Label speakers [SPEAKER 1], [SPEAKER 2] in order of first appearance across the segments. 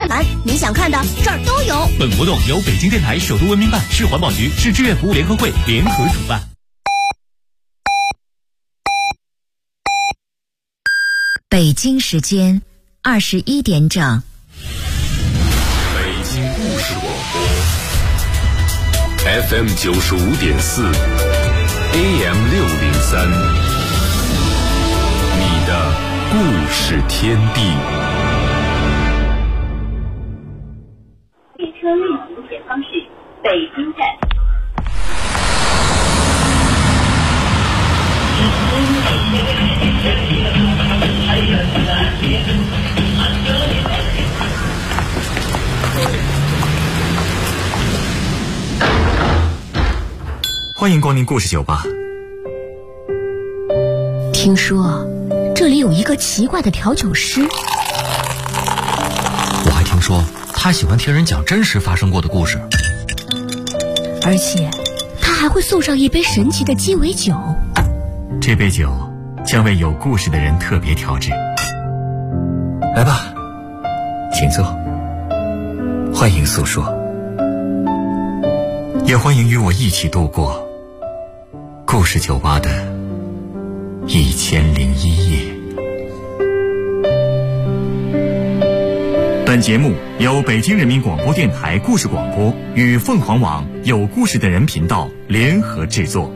[SPEAKER 1] 栏，你想看的这儿都有。
[SPEAKER 2] 本活动由北京电台首都文明办、市环保局、市志愿服务联合会联合主办。
[SPEAKER 3] 北京时间21点整。
[SPEAKER 4] 北京故事广播 FM 95.4 AM 603，你的故事天地。
[SPEAKER 5] 列车运行前方是北京站。
[SPEAKER 6] 欢迎光临故事酒吧。
[SPEAKER 3] 听说这里有一个奇怪的调酒师，
[SPEAKER 7] 我还听说他喜欢听人讲真实发生过的故事，
[SPEAKER 3] 而且他还会送上一杯神奇的鸡尾酒。
[SPEAKER 6] 这杯酒将为有故事的人特别调制。来吧，请坐，欢迎诉说，也欢迎与我一起度过故事酒吧的1001夜。本节目由北京人民广播电台故事广播与凤凰网有故事的人频道联合制作。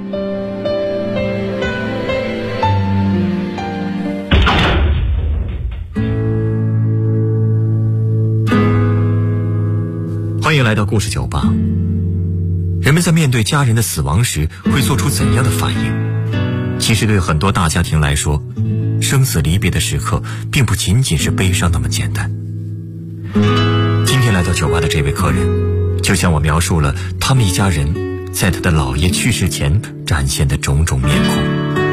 [SPEAKER 6] 欢迎来到故事酒吧。人们在面对家人的死亡时会做出怎样的反应？其实对很多大家庭来说，生死离别的时刻并不仅仅是悲伤那么简单。今天来到酒吧的这位客人，就向我描述了他们一家人在他的姥爷去世前展现的种种面孔。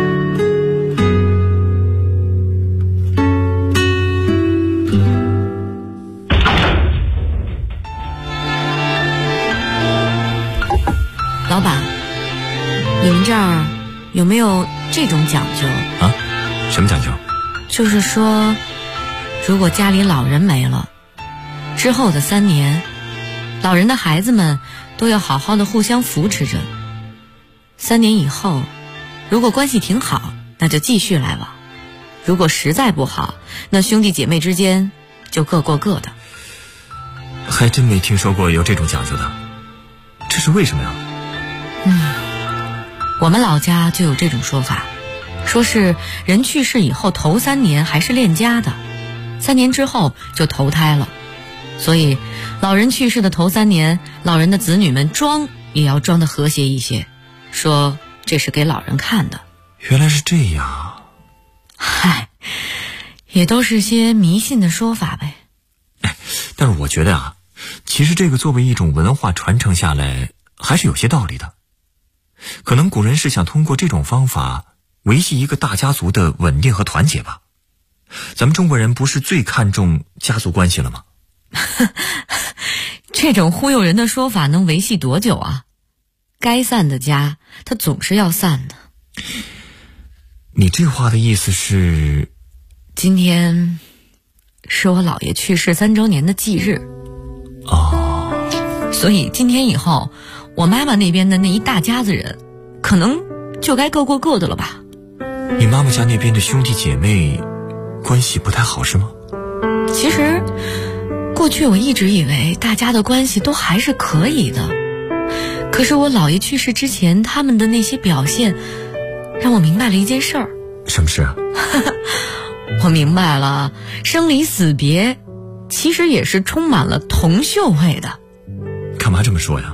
[SPEAKER 8] 老板，你们这儿有没有这种讲究
[SPEAKER 6] 啊？什么讲究？
[SPEAKER 8] 就是说，如果家里老人没了，之后的3年，老人的孩子们都要好好的互相扶持着。3年以后，如果关系挺好，那就继续来往；如果实在不好，那兄弟姐妹之间就各过各的。
[SPEAKER 6] 还真没听说过有这种讲究的，这是为什么呀？
[SPEAKER 8] 我们老家就有这种说法，说是人去世以后头3年还是恋家的，3年之后就投胎了。所以老人去世的头3年，老人的子女们装也要装得和谐一些，说这是给老人看的。
[SPEAKER 6] 原来是这样。
[SPEAKER 8] 嗨，也都是些迷信的说法呗。
[SPEAKER 6] 但是我觉得啊，其实这个作为一种文化传承下来还是有些道理的。可能古人是想通过这种方法维系一个大家族的稳定和团结吧。咱们中国人不是最看重家族关系了吗？
[SPEAKER 8] 这种忽悠人的说法能维系多久啊？该散的家它总是要散的。
[SPEAKER 6] 你这话的意思是？
[SPEAKER 8] 今天是我姥爷去世3周年的忌日。所以今天以后，我妈妈那边的那一大家子人可能就该各过各的了吧。
[SPEAKER 6] 你妈妈家那边的兄弟姐妹关系不太好是吗？
[SPEAKER 8] 其实过去我一直以为大家的关系都还是可以的，可是我姥爷去世之前他们的那些表现让我明白了一件事儿。
[SPEAKER 6] 什么事啊？
[SPEAKER 8] 我明白了，生离死别其实也是充满了铜臭味的。
[SPEAKER 6] 干嘛这么说呀？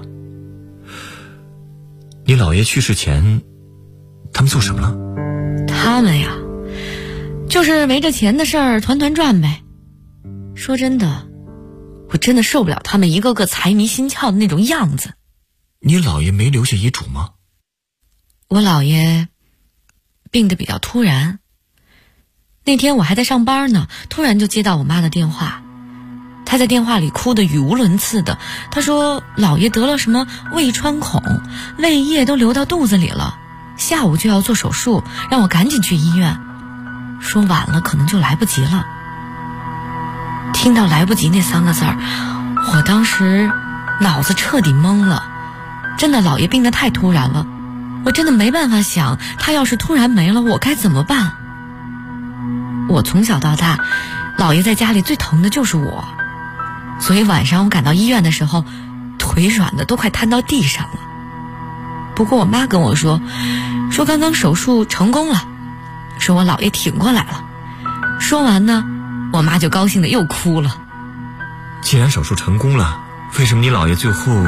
[SPEAKER 6] 你姥爷去世前他们做什么了？
[SPEAKER 8] 他们呀，就是围着钱的事儿团团转呗。说真的，我真的受不了他们一个个财迷心窍的那种样子。
[SPEAKER 6] 你姥爷没留下遗嘱吗？
[SPEAKER 8] 我姥爷病得比较突然，那天我还在上班呢，突然就接到我妈的电话。她在电话里哭得语无伦次的，她说姥爷得了什么胃穿孔，胃液都流到肚子里了，下午就要做手术，让我赶紧去医院，说晚了可能就来不及了。 听到来不及那3个字儿，我当时脑子彻底懵了。真的，姥爷病得太突然了，我真的没办法想，他要是突然没了，我该怎么办？我从小到大，姥爷在家里最疼的就是我，所以晚上我赶到医院的时候，腿软的都快瘫到地上了。不过我妈跟我说刚刚手术成功了，说我姥爷挺过来了。说完呢，我妈就高兴的又哭了。
[SPEAKER 6] 既然手术成功了，为什么你姥爷最后……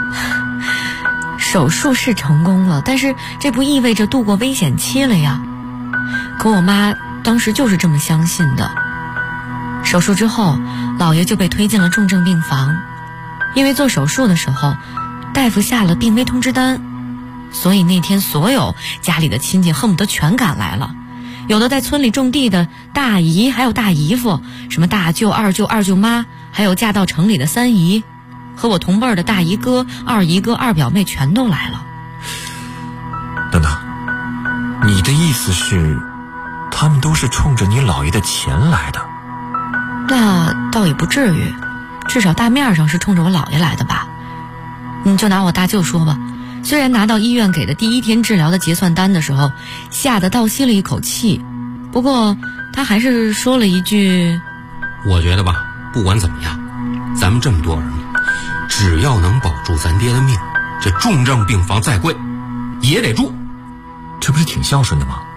[SPEAKER 8] 手术是成功了，但是这不意味着度过危险期了呀。可我妈当时就是这么相信的。手术之后，姥爷就被推进了重症病房，因为做手术的时候，大夫下了病危通知单，所以那天所有家里的亲戚恨不得全赶来了。有的在村里种地的大姨还有大姨夫，什么大舅、二舅、二舅妈，还有嫁到城里的3姨，和我同辈儿的大姨哥、二姨哥、二表妹全都来了。
[SPEAKER 6] 等等，你的意思是他们都是冲着你姥爷的钱来的？
[SPEAKER 8] 那倒也不至于，至少大面上是冲着我姥爷来的吧。你就拿我大舅说吧，虽然拿到医院给的第1天治疗的结算单的时候吓得倒吸了一口气，不过他还是说了一句：
[SPEAKER 9] 我觉得吧，不管怎么样，咱们这么多儿女，只要能保住咱爹的命，这重症病房再贵也得住。
[SPEAKER 6] 这不是挺孝顺的吗？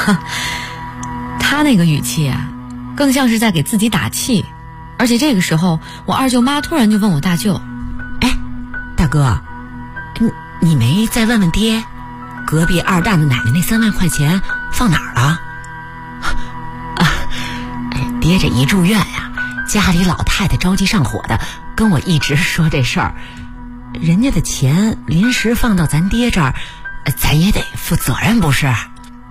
[SPEAKER 8] 他那个语气啊，更像是在给自己打气。而且这个时候，我二舅妈突然就问我大舅：
[SPEAKER 3] 哎，大哥，你没再问问爹，隔壁二大的奶奶那3万块钱放哪儿了？爹这一住院呀，家里老太太着急上火的，跟我一直说这事儿。人家的钱临时放到咱爹这儿，咱也得负责任不是？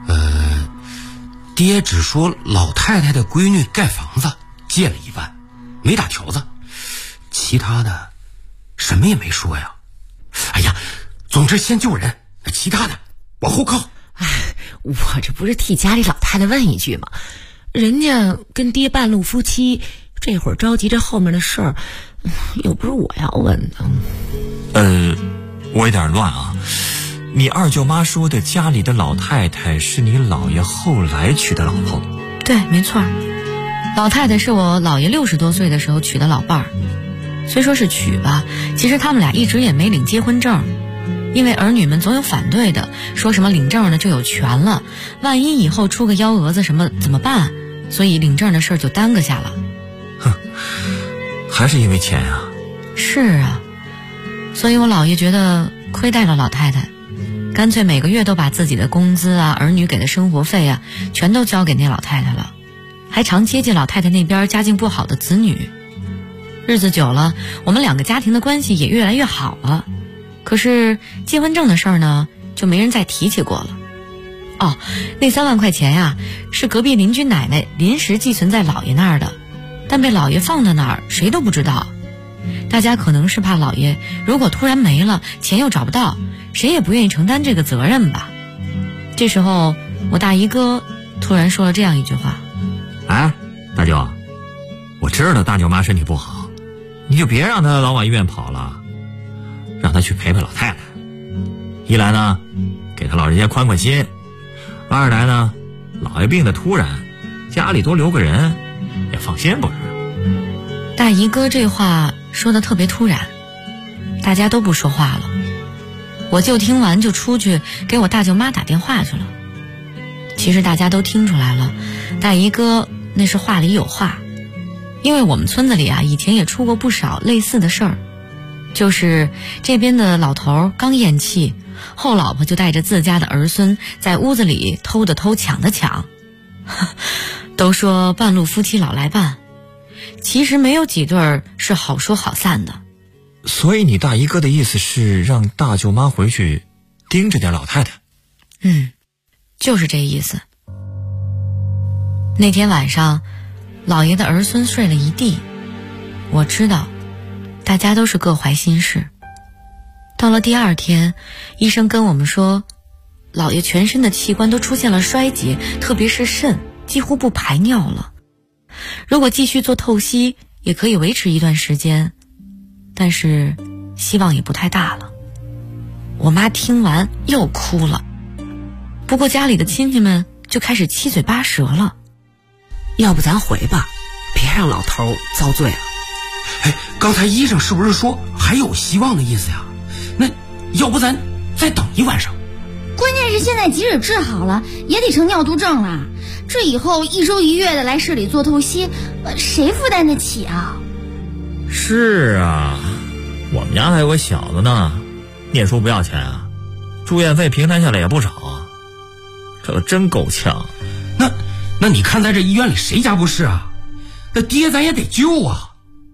[SPEAKER 9] 爹只说老太太的闺女盖房子借了1万，没打条子，其他的什么也没说呀。哎呀，总之先救人，其他的往后靠。
[SPEAKER 3] 我这不是替家里老太太问一句吗？人家跟爹半路夫妻，这会儿着急着后面的事儿，又不是我要问的。
[SPEAKER 6] 我有点乱啊。你二舅妈说的家里的老太太是你姥爷后来娶的老婆？
[SPEAKER 8] 对，没错。老太太是我姥爷60多岁的时候娶的老伴儿。虽说是娶吧，其实他们俩一直也没领结婚证，因为儿女们总有反对的，说什么领证的就有权了，万一以后出个幺蛾子什么怎么办？所以领证的事儿就耽搁下了。
[SPEAKER 6] 哼，还是因为钱啊？
[SPEAKER 8] 是啊，所以我姥爷觉得亏待了老太太，干脆每个月都把自己的工资啊、儿女给的生活费啊，全都交给那老太太了，还常接济老太太那边家境不好的子女。日子久了，我们2个家庭的关系也越来越好了。可是结婚证的事儿呢，就没人再提起过了。哦，那3万块钱呀，是隔壁邻居奶奶临时寄存在姥爷那儿的，但被姥爷放到哪儿谁都不知道。大家可能是怕姥爷如果突然没了，钱又找不到，谁也不愿意承担这个责任吧。这时候我大姨哥突然说了这样一句话：
[SPEAKER 6] 哎，大舅，我知道大舅妈身体不好，你就别让她老往医院跑了，让她去陪陪老太太。一来呢，给她老人家宽宽心；二来呢，老爷病得突然，家里多留个人也放心不是？
[SPEAKER 8] 大姨哥这话说得特别突然，大家都不说话了。我舅听完就出去给我大舅妈打电话去了。其实大家都听出来了，大姨哥那是话里有话。因为我们村子里啊，以前也出过不少类似的事儿，就是这边的老头刚咽气，后老婆就带着自家的儿孙在屋子里偷的偷，抢的抢。都说半路夫妻老来伴，其实没有几对是好说好散的。
[SPEAKER 6] 所以你大姨哥的意思是让大舅妈回去盯着点老太太？
[SPEAKER 8] 就是这意思。那天晚上老爷的儿孙睡了一地，我知道大家都是各怀心事。到了第2天，医生跟我们说老爷全身的器官都出现了衰竭，特别是肾几乎不排尿了。 如果继续做透析也可以维持一段时间，但是希望也不太大了。我妈听完又哭了，不过家里的亲戚们就开始七嘴八舌了。
[SPEAKER 3] 要不咱回吧，别让老头遭罪了。
[SPEAKER 9] 哎，刚才医生是不是说还有希望的意思呀？那要不咱再等一晚上？
[SPEAKER 1] 关键是现在即使治好了，也得成尿毒症了。这以后一周一月的来市里做透析，谁负担得起啊？
[SPEAKER 10] 是啊，我们家还有个小子呢，念书不要钱啊，住院费平摊下来也不少啊，这个真够呛。
[SPEAKER 9] 那你看在这医院里谁家不是啊？那爹咱也得救啊。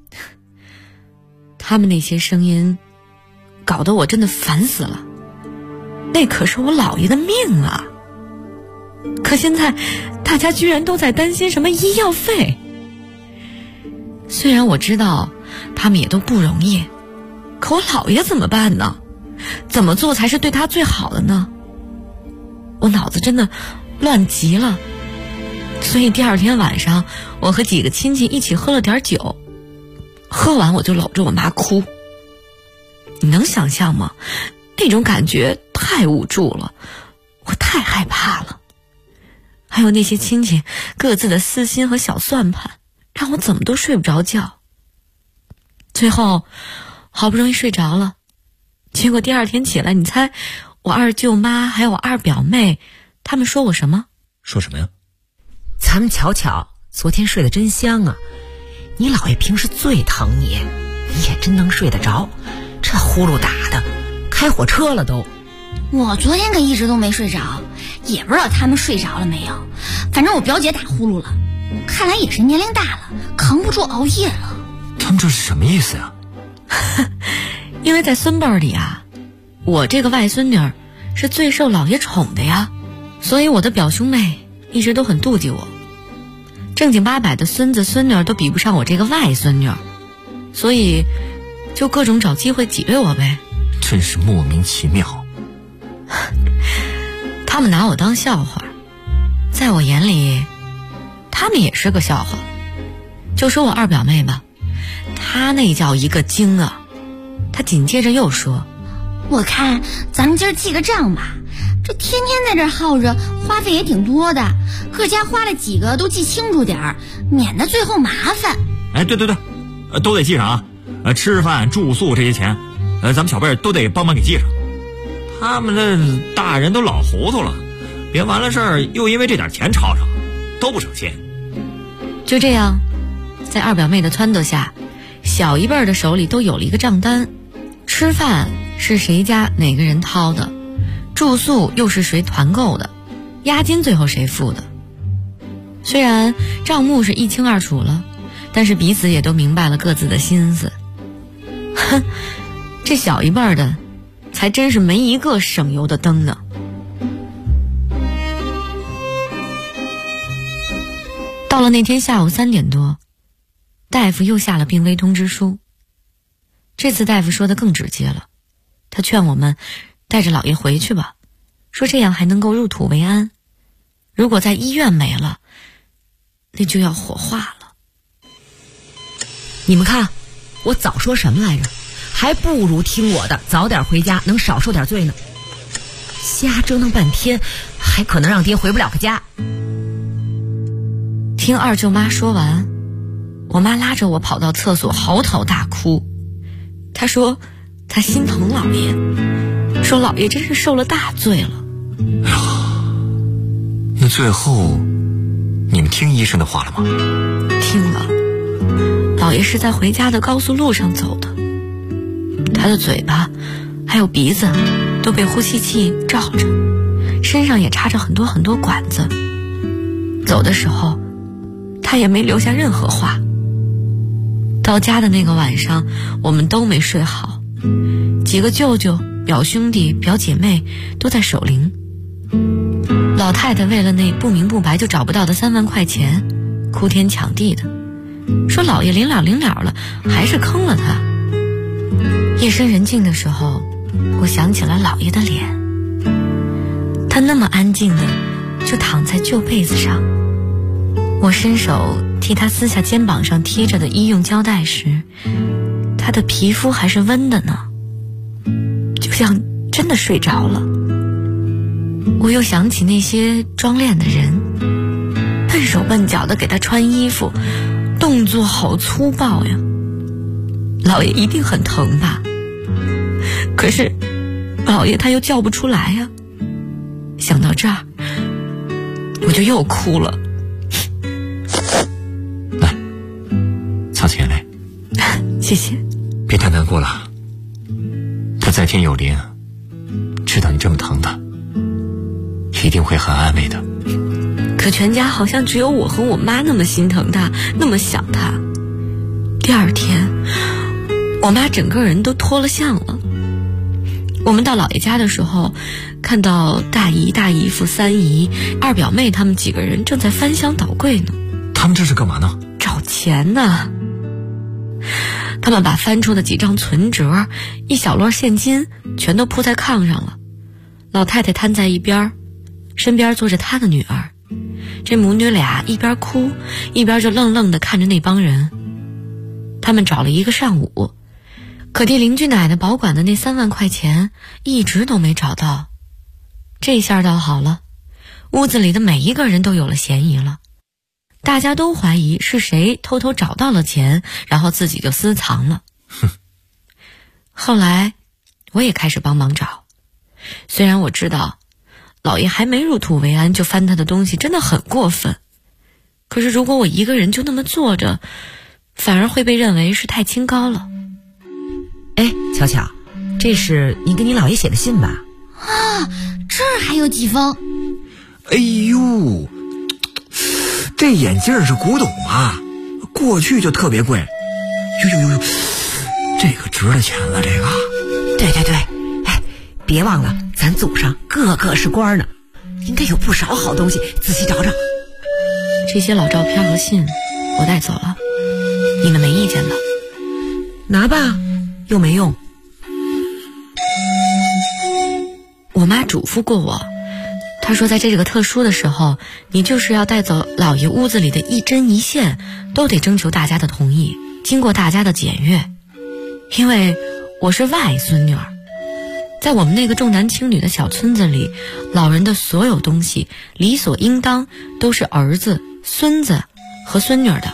[SPEAKER 8] 他们那些声音搞得我真的烦死了，那可是我姥爷的命啊。可现在大家居然都在担心什么医药费。虽然我知道他们也都不容易，可我姥爷怎么办呢？怎么做才是对他最好的呢？我脑子真的乱极了。所以第二天晚上，我和几个亲戚一起喝了点酒，喝完我就搂着我妈哭。你能想象吗？那种感觉太无助了，我太害怕了。还有那些亲戚各自的私心和小算盘，让我怎么都睡不着觉。最后好不容易睡着了，结果第二天起来，你猜我二舅妈还有我二表妹他们说我什么？
[SPEAKER 10] 说什么呀？
[SPEAKER 3] 咱们巧巧昨天睡得真香啊，你姥爷平时最疼你，你也真能睡得着，这呼噜打的开火车了都。
[SPEAKER 1] 我昨天可一直都没睡着，也不知道他们睡着了没有，反正我表姐打呼噜了，看来也是年龄大了，扛不住熬夜了。
[SPEAKER 6] 他们这是什么意思呀？
[SPEAKER 8] 因为在孙辈里啊，我这个外孙女是最受姥爷宠的呀，所以我的表兄妹一直都很妒忌我，正经八百的孙子孙女都比不上我这个外孙女，所以就各种找机会挤兑我呗。
[SPEAKER 6] 真是莫名其妙。
[SPEAKER 8] 他们拿我当笑话，在我眼里他们也是个笑话。就说我二表妹吧，她那叫一个精啊。她紧接着又说，
[SPEAKER 1] 我看咱们今儿记个账吧，这天天在这耗着，花费也挺多的，各家花了几个都记清楚点儿，免得最后麻烦。
[SPEAKER 10] 哎，对，都得记上啊，吃饭住宿这些钱，咱们小辈都得帮忙给记上。他们这大人都老糊涂了，别完了事儿又因为这点钱吵吵，都不省心。
[SPEAKER 8] 就这样，在二表妹的撺掇下，小一辈的手里都有了一个账单，吃饭是谁家哪个人掏的，住宿又是谁团购的，押金最后谁付的。虽然账目是一清二楚了，但是彼此也都明白了各自的心思。哼，这小一辈的才真是没一个省油的灯呢。到了那天下午3点多，大夫又下了病危通知书。这次大夫说的更直接了，他劝我们带着姥爷回去吧，说这样还能够入土为安，如果在医院没了，那就要火化了。
[SPEAKER 3] 你们看我早说什么来着，还不如听我的，早点回家能少受点罪呢。瞎折腾半天还可能让爹回不了个家。
[SPEAKER 8] 听二舅妈说完，我妈拉着我跑到厕所嚎啕大哭。她说她心疼姥爷，说姥爷真是受了大罪了。
[SPEAKER 6] 哎呀，那最后你们听医生的话了吗？
[SPEAKER 8] 听了，姥爷是在回家的高速路上走的，他的嘴巴还有鼻子都被呼吸器罩着，身上也插着很多很多管子。走的时候他也没留下任何话。到家的那个晚上，我们都没睡好，几个舅舅、表兄弟、表姐妹都在守灵。老太太为了那不明不白就找不到的3万块钱，哭天抢地的，说老爷临了了，还是坑了他。夜深人静的时候，我想起了老爷的脸，他那么安静的就躺在旧被子上，我伸手替他撕下肩膀上贴着的医用胶带时，他的皮肤还是温的呢，就像真的睡着了。我又想起那些装殓的人，笨手笨脚的给他穿衣服，动作好粗暴呀。老爷一定很疼吧？可是老爷他又叫不出来呀。想到这儿，我就又哭了。
[SPEAKER 6] 来，擦擦眼泪。
[SPEAKER 8] 谢谢。
[SPEAKER 6] 别太难过了，他在天有灵，知道你这么疼他，一定会很安慰的。
[SPEAKER 8] 可全家好像只有我和我妈那么心疼他，那么想他。第二天，我妈整个人都脱了相了。我们到姥爷家的时候，看到大姨、大姨夫、三姨、二表妹他们几个人正在翻箱倒柜呢。
[SPEAKER 6] 他们这是干嘛呢？
[SPEAKER 8] 找钱呢。他们把翻出的几张存折、一小摞现金全都铺在炕上了。老太太瘫在一边，身边坐着她的女儿。这母女俩一边哭一边就愣愣地看着那帮人。他们找了一个上午，可替邻居奶奶保管的那3万块钱一直都没找到。这下倒好了，屋子里的每一个人都有了嫌疑了。大家都怀疑是谁偷偷找到了钱，然后自己就私藏了。后来我也开始帮忙找，虽然我知道老爷还没入土为安就翻他的东西真的很过分，可是如果我一个人就那么坐着，反而会被认为是太清高了。
[SPEAKER 3] 哎，巧巧，这是你给你姥爷写的信吧？
[SPEAKER 1] 啊，这儿还有几封。
[SPEAKER 6] 哎呦，这眼镜是古董啊，过去就特别贵。呦，这个值了钱了，这个。
[SPEAKER 3] 对，哎，别忘了咱祖上个个是官呢，应该有不少好东西，仔细找找。
[SPEAKER 8] 这些老照片和信我带走了，你们没意见吧？
[SPEAKER 3] 拿吧，又没用。
[SPEAKER 8] 我妈嘱咐过我，她说在这个特殊的时候，你就是要带走老爷屋子里的一针一线，都得征求大家的同意，经过大家的检阅。因为我是外孙女儿，在我们那个重男轻女的小村子里，老人的所有东西理所应当都是儿子、孙子和孙女儿的。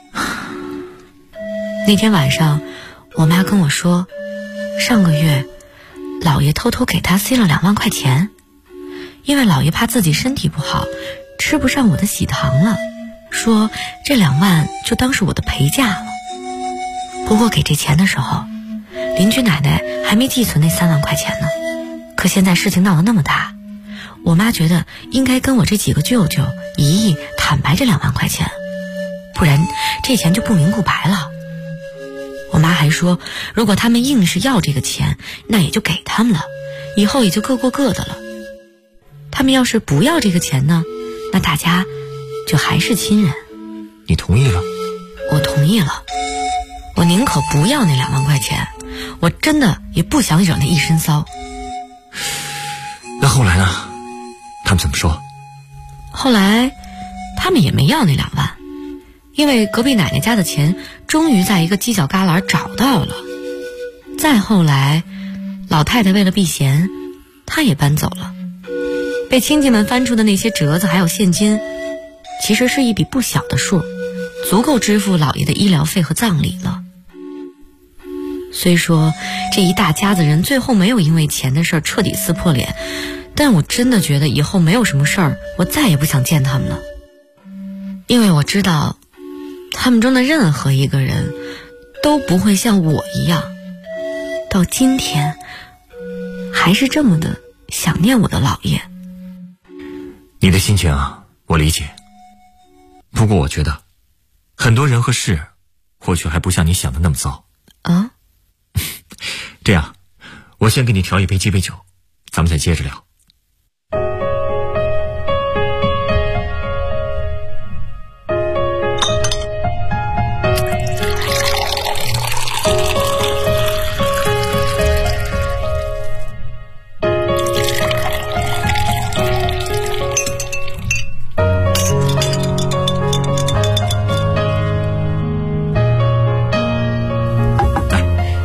[SPEAKER 8] 那天晚上，我妈跟我说，上个月老爷偷偷给她塞了2万块钱，因为老爷怕自己身体不好，吃不上我的喜糖了，说这2万就当是我的陪嫁了。不过给这钱的时候，邻居奶奶还没寄存那3万块钱呢。可现在事情闹得那么大，我妈觉得应该跟我这几个舅舅、姨姨坦白这2万块钱，不然这钱就不明不白了。我妈还说，如果他们硬是要这个钱，那也就给他们了，以后也就各过各的了。他们要是不要这个钱呢，那大家就还是亲人。
[SPEAKER 6] 你同意了？
[SPEAKER 8] 我同意了，我宁可不要那2万块钱，我真的也不想惹那一身骚。
[SPEAKER 6] 那后来呢？他们怎么说？
[SPEAKER 8] 后来他们也没要那2万，因为隔壁奶奶家的钱终于在一个犄角旮旯找到了。再后来，老太太为了避嫌，她也搬走了。被亲戚们翻出的那些折子还有现金，其实是一笔不小的数，足够支付老爷的医疗费和葬礼了。虽说这一大家子人最后没有因为钱的事儿彻底撕破脸，但我真的觉得以后没有什么事儿，我再也不想见他们了。因为我知道他们中的任何一个人都不会像我一样，到今天还是这么的想念我的姥爷。
[SPEAKER 6] 你的心情啊，我理解。不过我觉得很多人和事或许还不像你想的那么糟
[SPEAKER 8] 啊。
[SPEAKER 6] 这样，我先给你调一杯鸡尾酒，咱们再接着聊。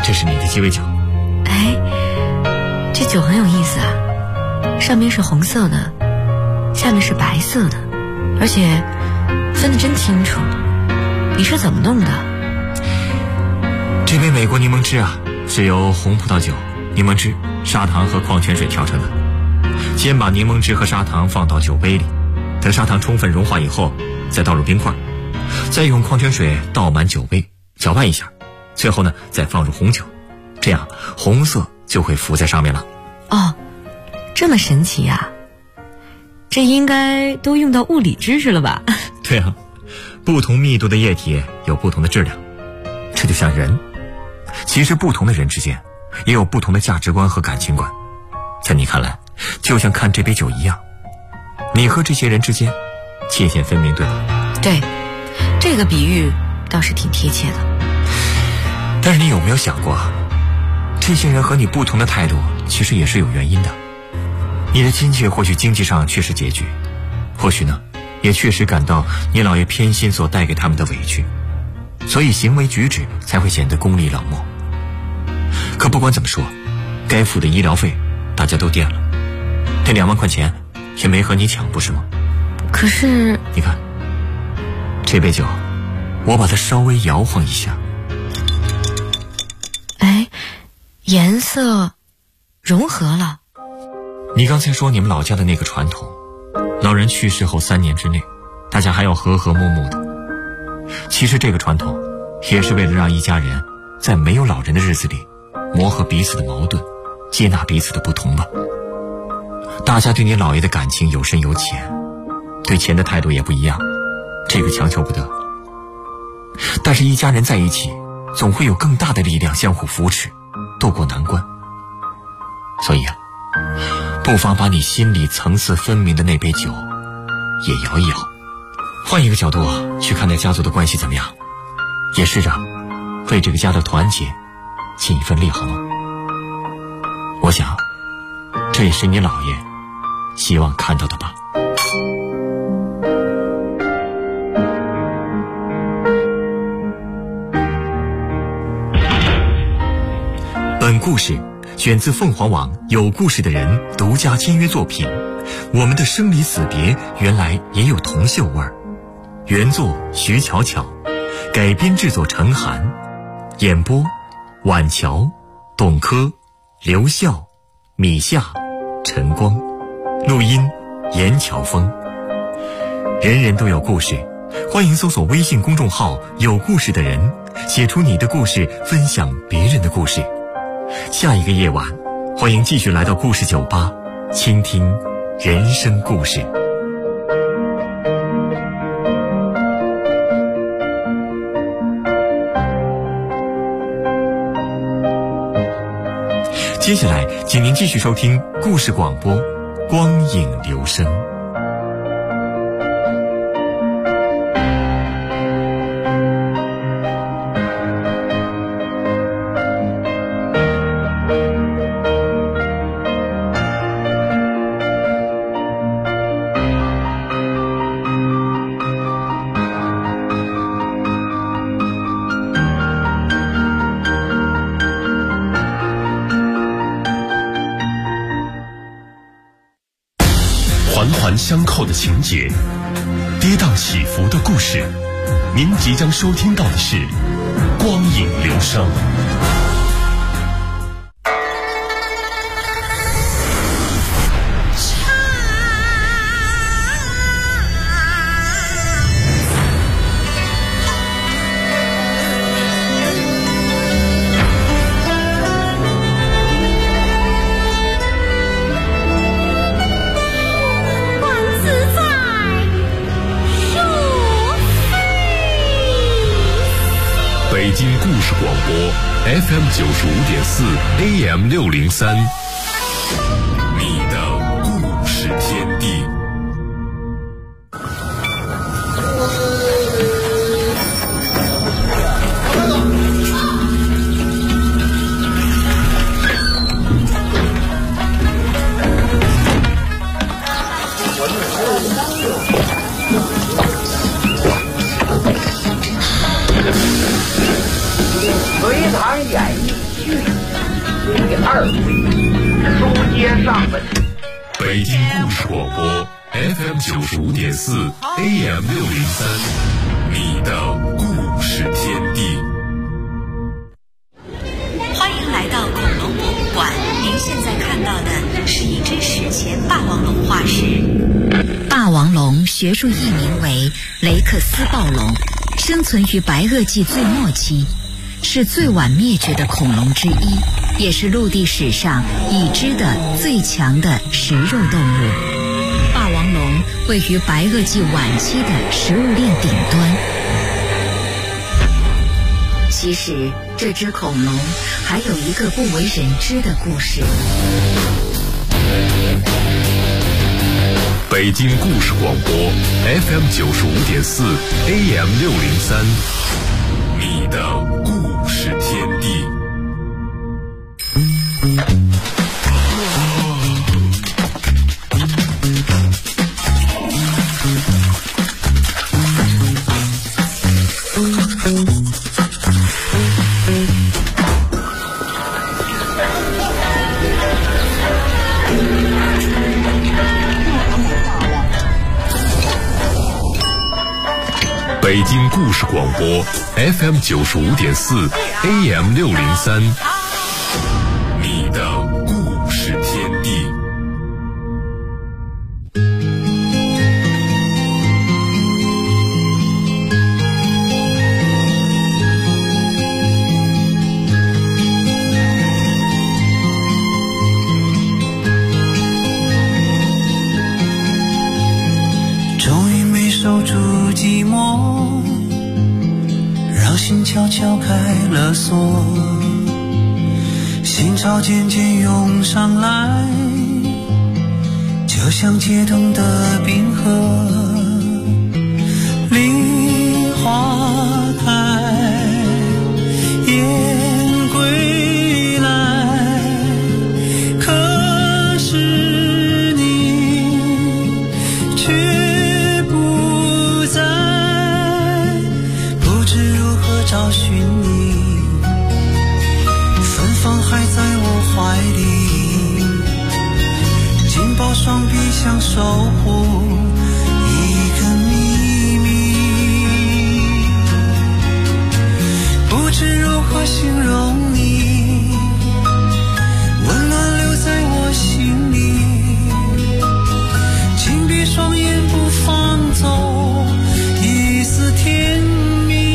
[SPEAKER 6] 这是你的鸡尾酒。
[SPEAKER 8] 哎，这酒很有意思啊，上面是红色的，下面是白色的，而且分得真清楚。你是怎么弄的？
[SPEAKER 6] 这杯美国柠檬汁啊，是由红葡萄酒、柠檬汁、砂糖和矿泉水调成的。先把柠檬汁和砂糖放到酒杯里，等砂糖充分融化以后，再倒入冰块，再用矿泉水倒满酒杯，搅拌一下，最后呢再放入红酒，这样红色就会浮在上面了。
[SPEAKER 8] 哦，这么神奇啊！这应该都用到物理知识了吧？
[SPEAKER 6] 对啊，不同密度的液体有不同的质量，这就像人，其实不同的人之间也有不同的价值观和感情观，在你看来就像看这杯酒一样，你和这些人之间界限分明，对吧？
[SPEAKER 8] 对，这个比喻倒是挺贴切的。
[SPEAKER 6] 但是你有没有想过，这些人和你不同的态度其实也是有原因的。你的亲戚或许经济上确实拮据，或许呢也确实感到你姥爷偏心所带给他们的委屈，所以行为举止才会显得功利冷漠。可不管怎么说，该付的医疗费大家都垫了，那2万块钱也没和你抢，不是吗？
[SPEAKER 8] 可是
[SPEAKER 6] 你看这杯酒，我把它稍微摇晃一下，
[SPEAKER 8] 哎，颜色融合了。
[SPEAKER 6] 你刚才说你们老家的那个传统，老人去世后3年之内大家还要和和睦睦的，其实这个传统也是为了让一家人在没有老人的日子里磨合彼此的矛盾，接纳彼此的不同吧。大家对你姥爷的感情有深有浅，对钱的态度也不一样，这个强求不得。但是一家人在一起，总会有更大的力量相互扶持，渡过难关。所以啊，不妨把你心里层次分明的那杯酒也摇一摇，换一个角度去看待家族的关系怎么样？也试着为这个家的团结尽一份力，好吗？我想这也是你姥爷希望看到的吧。本故事选自凤凰网有故事的人独家签约作品《我们的生离死别原来也有铜锈味儿》，原作徐巧巧，改编制作陈寒，演播婉乔、董珂、刘笑、米夏、陈光，录音严乔峰。人人都有故事，欢迎搜索微信公众号有故事的人，写出你的故事，分享别人的故事。下一个夜晚，欢迎继续来到故事酒吧，倾听人生故事。接下来请您继续收听故事广播，光影留声。
[SPEAKER 4] 环环相扣的情节，跌宕起伏的故事，您即将收听到的是光影留声。北京故事广播 FM 95.4 AM 603，你的故事天地。
[SPEAKER 11] 隋唐演义第二回书接上文。
[SPEAKER 4] 北京故事广播 FM 95.4 AM 603，你的故事天地。
[SPEAKER 3] 欢迎来到恐龙博物馆，您现在看到的是一只史前霸王龙化石。霸王龙学术译名为雷克斯暴龙，生存于白垩纪最末期，是最晚灭绝的恐龙之一，也是陆地史上已知的最强的食肉动物。霸王龙位于白垩纪晚期的食物链顶端。其实这只恐龙还有一个不为人知的故事。
[SPEAKER 4] 北京故事广播 FM 95.4 AM 603，你的故事天地。北京故事广播 FM 95.4 AM 603，你的故事天地。
[SPEAKER 12] 终于没守住寂寞，让心悄悄开了锁，心潮渐渐涌上来，就像解冻的冰河。梨花开，雁归来，可是你却不在，不知如何找寻你，芬芳还在我怀里，紧抱双臂想守护一个秘密，不知如何形容你，温暖留在我心里，紧闭双眼不放走一丝甜蜜。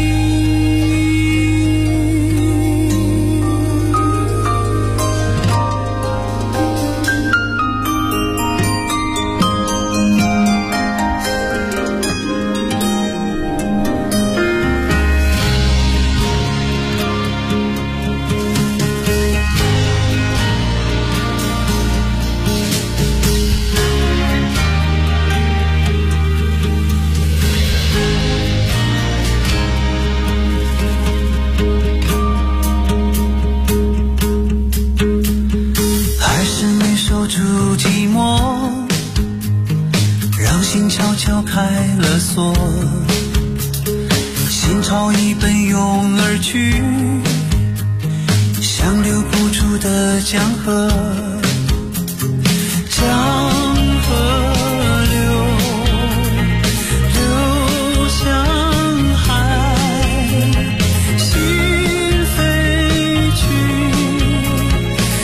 [SPEAKER 12] 还是没守住寂寞，让心悄悄开了锁，心潮已奔涌而去，像流不出的江河。